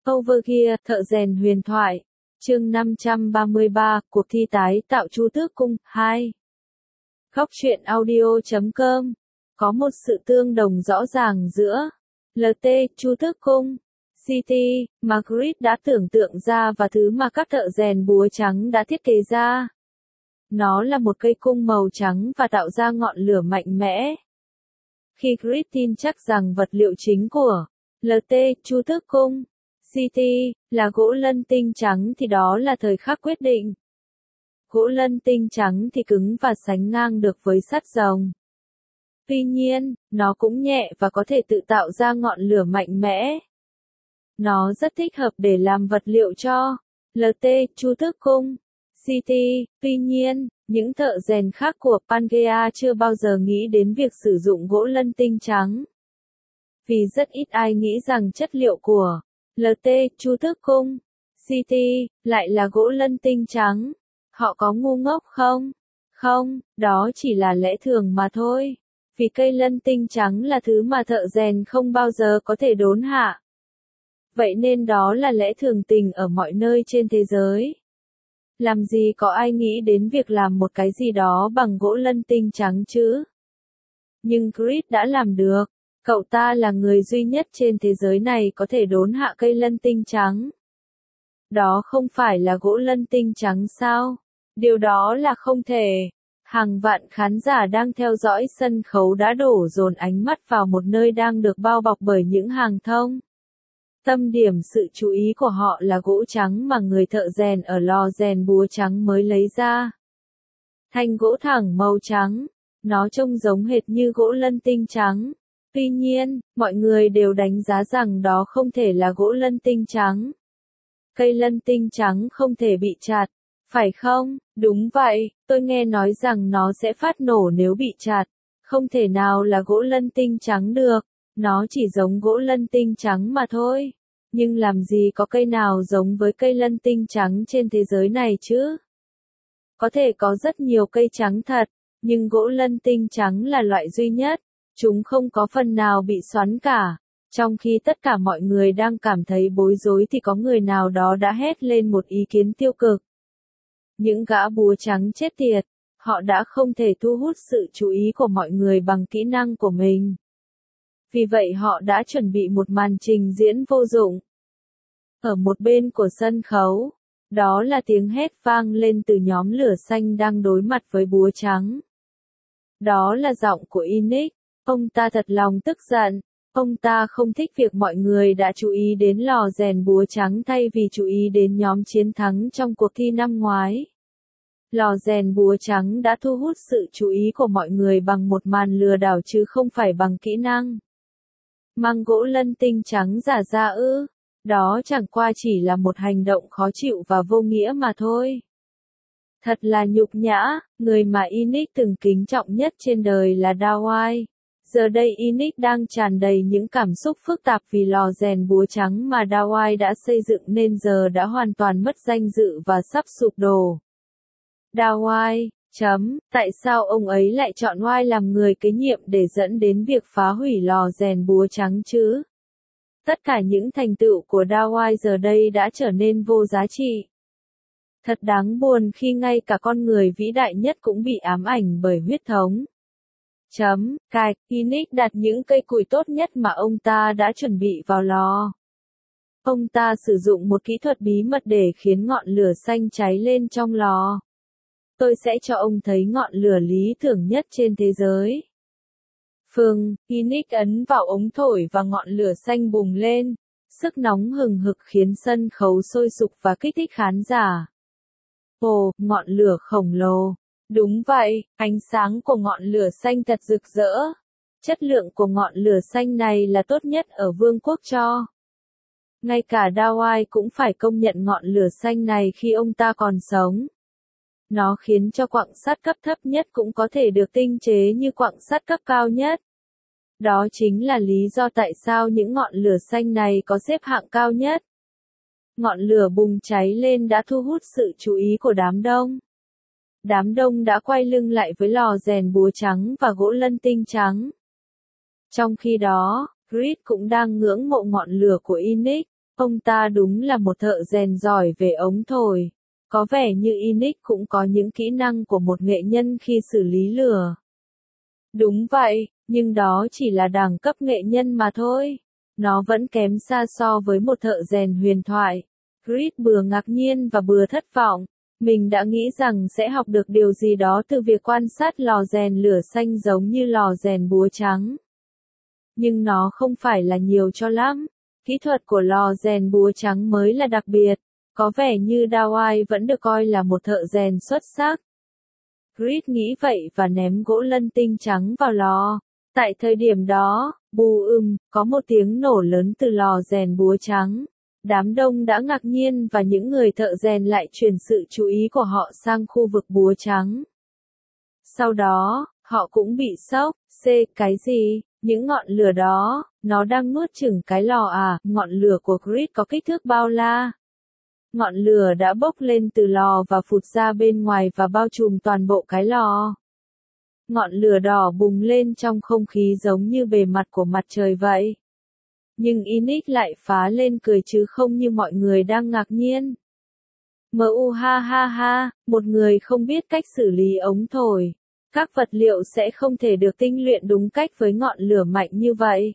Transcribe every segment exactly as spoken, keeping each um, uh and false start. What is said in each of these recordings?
Overgear, thợ rèn huyền thoại. Chương năm trăm ba mươi ba, cuộc thi tái tạo Chu Tước Cung, hai. Góc truyện audio chấm com. Có một sự tương đồng rõ ràng giữa lờ tê, Chu Tước Cung, xê tê, mà Creed đã tưởng tượng ra và thứ mà các thợ rèn búa trắng đã thiết kế ra. Nó là một cây cung màu trắng và tạo ra ngọn lửa mạnh mẽ. Khi Creed tin chắc rằng vật liệu chính của lờ tê, Chu Tước Cung, xê tê, là gỗ lân tinh trắng thì đó là thời khắc quyết định. Gỗ lân tinh trắng thì cứng và sánh ngang được với sắt rồng. Tuy nhiên, nó cũng nhẹ và có thể tự tạo ra ngọn lửa mạnh mẽ. Nó rất thích hợp để làm vật liệu cho lờ tê, Chu Tước Cung, xê tê. Tuy nhiên, những thợ rèn khác của Pangea chưa bao giờ nghĩ đến việc sử dụng gỗ lân tinh trắng. Vì rất ít ai nghĩ rằng chất liệu của lờ tê, Chu Tước Cung, xê tê, lại là gỗ lân tinh trắng. Họ có ngu ngốc không? Không, đó chỉ là lẽ thường mà thôi. Vì cây lân tinh trắng là thứ mà thợ rèn không bao giờ có thể đốn hạ. Vậy nên đó là lẽ thường tình ở mọi nơi trên thế giới. Làm gì có ai nghĩ đến việc làm một cái gì đó bằng gỗ lân tinh trắng chứ? Nhưng Creed đã làm được. Cậu ta là người duy nhất trên thế giới này có thể đốn hạ cây lân tinh trắng. Đó không phải là gỗ lân tinh trắng sao? Điều đó là không thể. Hàng vạn khán giả đang theo dõi sân khấu đã đổ dồn ánh mắt vào một nơi đang được bao bọc bởi những hàng thông. Tâm điểm sự chú ý của họ là gỗ trắng mà người thợ rèn ở lò rèn búa trắng mới lấy ra. Thanh gỗ thẳng màu trắng. Nó trông giống hệt như gỗ lân tinh trắng. Tuy nhiên, mọi người đều đánh giá rằng đó không thể là gỗ lân tinh trắng. Cây lân tinh trắng không thể bị chặt, phải không? Đúng vậy, tôi nghe nói rằng nó sẽ phát nổ nếu bị chặt. Không thể nào là gỗ lân tinh trắng được, nó chỉ giống gỗ lân tinh trắng mà thôi. Nhưng làm gì có cây nào giống với cây lân tinh trắng trên thế giới này chứ? Có thể có rất nhiều cây trắng thật, nhưng gỗ lân tinh trắng là loại duy nhất. Chúng không có phần nào bị xoắn cả. Trong khi tất cả mọi người đang cảm thấy bối rối thì có người nào đó đã hét lên một ý kiến tiêu cực. Những gã búa trắng chết tiệt, họ đã không thể thu hút sự chú ý của mọi người bằng kỹ năng của mình. Vì vậy họ đã chuẩn bị một màn trình diễn vô dụng. Ở một bên của sân khấu, đó là tiếng hét vang lên từ nhóm lửa xanh đang đối mặt với búa trắng. Đó là giọng của Inic. Ông ta thật lòng tức giận. Ông ta không thích việc mọi người đã chú ý đến lò rèn búa trắng thay vì chú ý đến nhóm chiến thắng trong cuộc thi năm ngoái. Lò rèn búa trắng đã thu hút sự chú ý của mọi người bằng một màn lừa đảo chứ không phải bằng kỹ năng. Mang gỗ lân tinh trắng giả ra ư? Đó chẳng qua chỉ là một hành động khó chịu và vô nghĩa mà thôi. Thật là nhục nhã, người mà Inic từng kính trọng nhất trên đời là Dawai. Giờ đây Inic đang tràn đầy những cảm xúc phức tạp vì lò rèn búa trắng mà Dawai đã xây dựng nên giờ đã hoàn toàn mất danh dự và sắp sụp đổ. Dawai, chấm, tại sao ông ấy lại chọn Wai làm người kế nhiệm để dẫn đến việc phá hủy lò rèn búa trắng chứ? Tất cả những thành tựu của Dawai giờ đây đã trở nên vô giá trị. Thật đáng buồn khi ngay cả con người vĩ đại nhất cũng bị ám ảnh bởi huyết thống. Chấm, cài, Inic đặt những cây củi tốt nhất mà ông ta đã chuẩn bị vào lò. Ông ta sử dụng một kỹ thuật bí mật để khiến ngọn lửa xanh cháy lên trong lò. Tôi sẽ cho ông thấy ngọn lửa lý tưởng nhất trên thế giới. Phương, Inic ấn vào ống thổi và ngọn lửa xanh bùng lên. Sức nóng hừng hực khiến sân khấu sôi sục và kích thích khán giả. Ồ, ngọn lửa khổng lồ. Đúng vậy, ánh sáng của ngọn lửa xanh thật rực rỡ. Chất lượng của ngọn lửa xanh này là tốt nhất ở vương quốc cho. Ngay cả Dawai cũng phải công nhận ngọn lửa xanh này khi ông ta còn sống. Nó khiến cho quặng sắt cấp thấp nhất cũng có thể được tinh chế như quặng sắt cấp cao nhất. Đó chính là lý do tại sao những ngọn lửa xanh này có xếp hạng cao nhất. Ngọn lửa bùng cháy lên đã thu hút sự chú ý của đám đông. Đám đông đã quay lưng lại với lò rèn búa trắng và gỗ lân tinh trắng. Trong khi đó, Creed cũng đang ngưỡng mộ ngọn lửa của Inic. Ông ta đúng là một thợ rèn giỏi về ống thổi. Có vẻ như Inic cũng có những kỹ năng của một nghệ nhân khi xử lý lửa. Đúng vậy, nhưng đó chỉ là đẳng cấp nghệ nhân mà thôi. Nó vẫn kém xa so với một thợ rèn huyền thoại. Chris vừa ngạc nhiên và vừa thất vọng. Mình đã nghĩ rằng sẽ học được điều gì đó từ việc quan sát lò rèn lửa xanh giống như lò rèn búa trắng. Nhưng nó không phải là nhiều cho lắm. Kỹ thuật của lò rèn búa trắng mới là đặc biệt. Có vẻ như Dawai vẫn được coi là một thợ rèn xuất sắc. Chris nghĩ vậy và ném gỗ lân tinh trắng vào lò. Tại thời điểm đó, bù ừm, có một tiếng nổ lớn từ lò rèn búa trắng. Đám đông đã ngạc nhiên và những người thợ rèn lại chuyển sự chú ý của họ sang khu vực búa trắng. Sau đó, họ cũng bị sốc. C. Cái gì? Những ngọn lửa đó, nó đang nuốt chửng cái lò à? Ngọn lửa của Chris có kích thước bao la? Ngọn lửa đã bốc lên từ lò và phụt ra bên ngoài và bao trùm toàn bộ cái lò. Ngọn lửa đỏ bùng lên trong không khí giống như bề mặt của mặt trời vậy. Nhưng Inic lại phá lên cười chứ không như mọi người đang ngạc nhiên. Mu ha ha ha, một người không biết cách xử lý ống thổi. Các vật liệu sẽ không thể được tinh luyện đúng cách với ngọn lửa mạnh như vậy.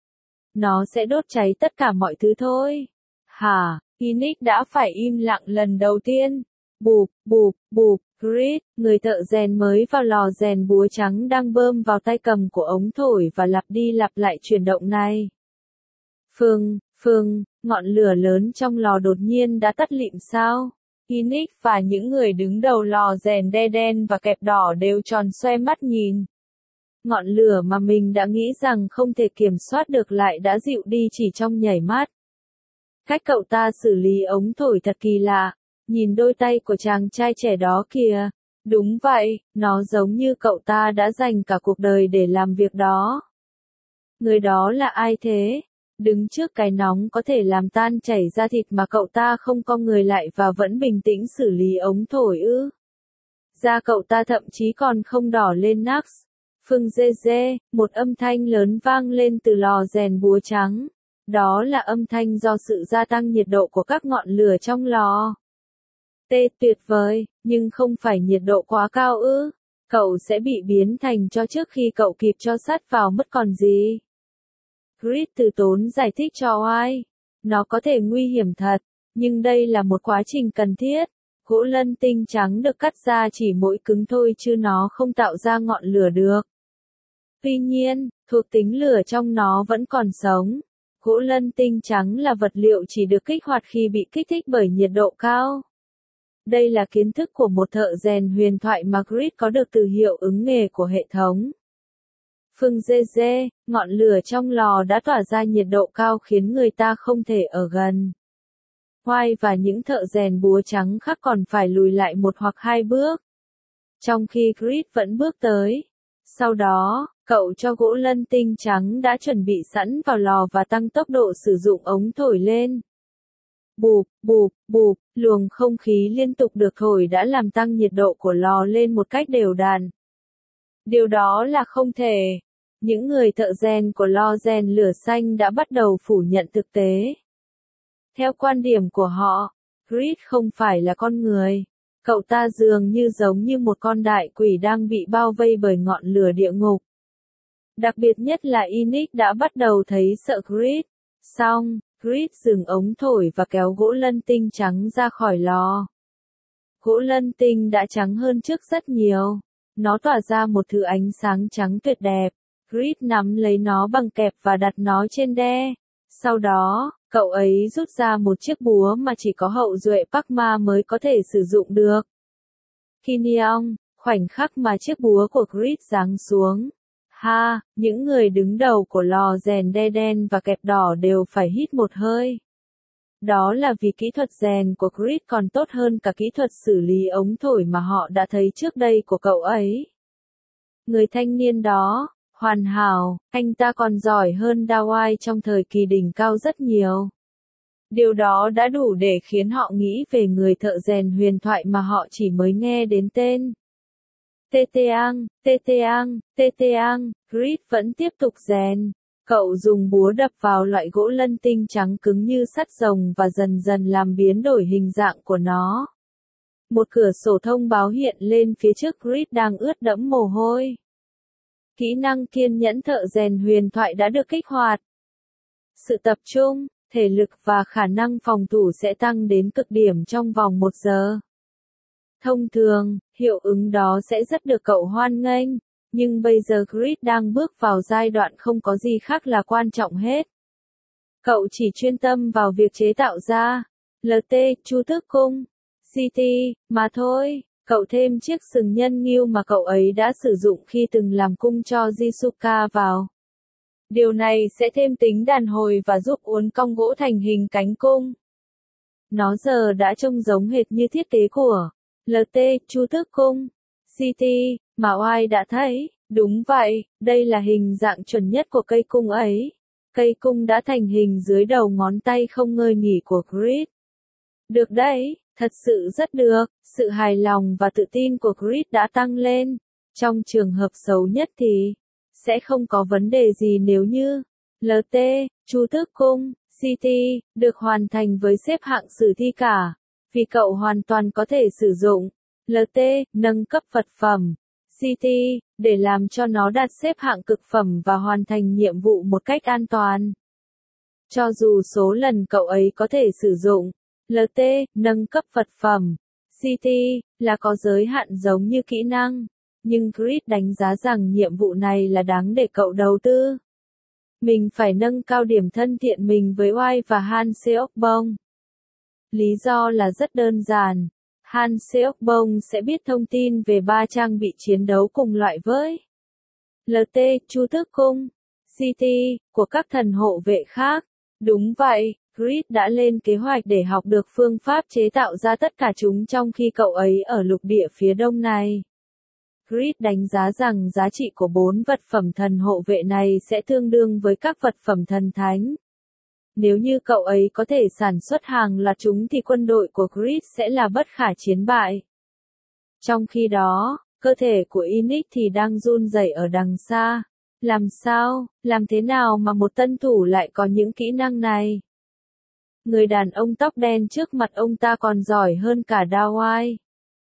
Nó sẽ đốt cháy tất cả mọi thứ thôi. Hả? Inic đã phải im lặng lần đầu tiên. Bụp, bụp, bụp, Chris, người thợ rèn mới vào lò rèn búa trắng đang bơm vào tay cầm của ống thổi và lặp đi lặp lại chuyển động này. Phừng, phừng, ngọn lửa lớn trong lò đột nhiên đã tắt lịm sao? Inic và những người đứng đầu lò rèn đe đen và kẹp đỏ đều tròn xoe mắt nhìn. Ngọn lửa mà mình đã nghĩ rằng không thể kiểm soát được lại đã dịu đi chỉ trong nhảy mắt. Cách cậu ta xử lý ống thổi thật kỳ lạ. Nhìn đôi tay của chàng trai trẻ đó kìa. Đúng vậy, nó giống như cậu ta đã dành cả cuộc đời để làm việc đó. Người đó là ai thế? Đứng trước cái nóng có thể làm tan chảy da thịt mà cậu ta không cong người lại và vẫn bình tĩnh xử lý ống thổi ư? Da cậu ta thậm chí còn không đỏ lên nắc. Phừng dê dê, một âm thanh lớn vang lên từ lò rèn búa trắng. Đó là âm thanh do sự gia tăng nhiệt độ của các ngọn lửa trong lò. Tê, tuyệt vời, nhưng không phải nhiệt độ quá cao ư? Cậu sẽ bị biến thành tro trước khi cậu kịp cho sắt vào mất còn gì. Chris từ tốn giải thích cho ai. Nó có thể nguy hiểm thật, nhưng đây là một quá trình cần thiết. Gỗ lân tinh trắng được cắt ra chỉ mỗi cứng thôi chứ nó không tạo ra ngọn lửa được. Tuy nhiên, thuộc tính lửa trong nó vẫn còn sống. Gỗ lân tinh trắng là vật liệu chỉ được kích hoạt khi bị kích thích bởi nhiệt độ cao. Đây là kiến thức của một thợ rèn huyền thoại mà Chris có được từ hiệu ứng nghề của hệ thống. Phừng dê dê, ngọn lửa trong lò đã tỏa ra nhiệt độ cao khiến người ta không thể ở gần. White và những thợ rèn búa trắng khác còn phải lùi lại một hoặc hai bước. Trong khi Chris vẫn bước tới. Sau đó, cậu cho gỗ lân tinh trắng đã chuẩn bị sẵn vào lò và tăng tốc độ sử dụng ống thổi lên. Bụp, bụp, bụp, luồng không khí liên tục được thổi đã làm tăng nhiệt độ của lò lên một cách đều đặn. Điều đó là không thể. Những người thợ rèn của lò rèn lửa xanh đã bắt đầu phủ nhận thực tế. Theo quan điểm của họ, Chris không phải là con người. Cậu ta dường như giống như một con đại quỷ đang bị bao vây bởi ngọn lửa địa ngục. Đặc biệt nhất là Inic đã bắt đầu thấy sợ Chris. Xong, Chris dừng ống thổi và kéo gỗ lân tinh trắng ra khỏi lò. Gỗ lân tinh đã trắng hơn trước rất nhiều. Nó tỏa ra một thứ ánh sáng trắng tuyệt đẹp. Chris nắm lấy nó bằng kẹp và đặt nó trên đe. Sau đó, cậu ấy rút ra một chiếc búa mà chỉ có hậu duệ Pakma mới có thể sử dụng được. Kinyeong, khoảnh khắc mà chiếc búa của Chris giáng xuống. Ha, những người đứng đầu của lò rèn đe đen và kẹp đỏ đều phải hít một hơi. Đó là vì kỹ thuật rèn của Chris còn tốt hơn cả kỹ thuật xử lý ống thổi mà họ đã thấy trước đây của cậu ấy. Người thanh niên đó, hoàn hảo, anh ta còn giỏi hơn Dawai trong thời kỳ đỉnh cao rất nhiều. Điều đó đã đủ để khiến họ nghĩ về người thợ rèn huyền thoại mà họ chỉ mới nghe đến tên. Teteang, Teteang, Teteang, Chris vẫn tiếp tục rèn. Cậu dùng búa đập vào loại gỗ lân tinh trắng cứng như sắt rồng và dần dần làm biến đổi hình dạng của nó. Một cửa sổ thông báo hiện lên phía trước Creed đang ướt đẫm mồ hôi. Kỹ năng kiên nhẫn thợ rèn huyền thoại đã được kích hoạt. Sự tập trung, thể lực và khả năng phòng thủ sẽ tăng đến cực điểm trong vòng một giờ. Thông thường, hiệu ứng đó sẽ rất được cậu hoan nghênh, nhưng bây giờ Creed đang bước vào giai đoạn không có gì khác là quan trọng hết. Cậu chỉ chuyên tâm vào việc chế tạo ra lờ tê, chu tước cung, xê tê, mà thôi. Cậu thêm chiếc sừng nhân ngưu mà cậu ấy đã sử dụng khi từng làm cung cho Jisuka vào. Điều này sẽ thêm tính đàn hồi và giúp uốn cong gỗ thành hình cánh cung. Nó giờ đã trông giống hệt như thiết kế của lờ tê, chu tước cung, xê tê, mà oai đã thấy. Đúng vậy, đây là hình dạng chuẩn nhất của cây cung ấy. Cây cung đã thành hình dưới đầu ngón tay không ngơi nghỉ của Creed. Được đấy, thật sự rất được, sự hài lòng và tự tin của Creed đã tăng lên. Trong trường hợp xấu nhất thì sẽ không có vấn đề gì nếu như lờ tê, chu tước cung, xê tê, được hoàn thành với xếp hạng sử thi cả. Vì cậu hoàn toàn có thể sử dụng lờ tê, nâng cấp vật phẩm, xê tê, để làm cho nó đạt xếp hạng cực phẩm và hoàn thành nhiệm vụ một cách an toàn. Cho dù số lần cậu ấy có thể sử dụng lờ tê, nâng cấp vật phẩm, xê tê, là có giới hạn giống như kỹ năng, nhưng Creed đánh giá rằng nhiệm vụ này là đáng để cậu đầu tư. Mình phải nâng cao điểm thân thiện mình với Oai và Han Seok-bong. Lý do là rất đơn giản. Han Seok-bong sẽ biết thông tin về ba trang bị chiến đấu cùng loại với lờ tê, chu tước cung, xê tê, của các thần hộ vệ khác. Đúng vậy, Creed đã lên kế hoạch để học được phương pháp chế tạo ra tất cả chúng trong khi cậu ấy ở lục địa phía đông này. Creed đánh giá rằng giá trị của bốn vật phẩm thần hộ vệ này sẽ tương đương với các vật phẩm thần thánh. Nếu như cậu ấy có thể sản xuất hàng loạt chúng thì quân đội của Creed sẽ là bất khả chiến bại. Trong khi đó, cơ thể của Ynix thì đang run rẩy ở đằng xa. Làm sao, làm thế nào mà một tân thủ lại có những kỹ năng này? Người đàn ông tóc đen trước mặt ông ta còn giỏi hơn cả Dawai.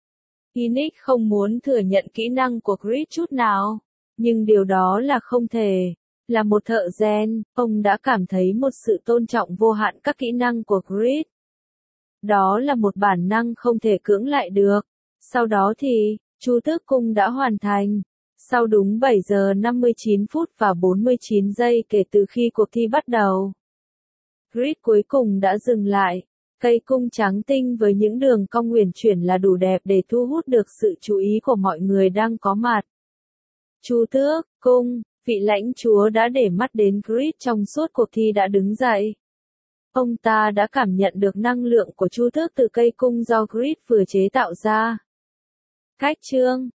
Ynix không muốn thừa nhận kỹ năng của Creed chút nào, nhưng điều đó là không thể. Là một thợ rèn, ông đã cảm thấy một sự tôn trọng vô hạn các kỹ năng của Creed. Đó là một bản năng không thể cưỡng lại được. Sau đó thì, chu tước cung đã hoàn thành. Sau đúng bảy giờ năm mươi chín phút và bốn mươi chín giây kể từ khi cuộc thi bắt đầu, Creed cuối cùng đã dừng lại. Cây cung trắng tinh với những đường cong uyển chuyển là đủ đẹp để thu hút được sự chú ý của mọi người đang có mặt. Chu tước cung, vị lãnh chúa đã để mắt đến Creed trong suốt cuộc thi đã đứng dậy. Ông ta đã cảm nhận được năng lượng của chu tước từ cây cung do Creed vừa chế tạo ra. Cách chương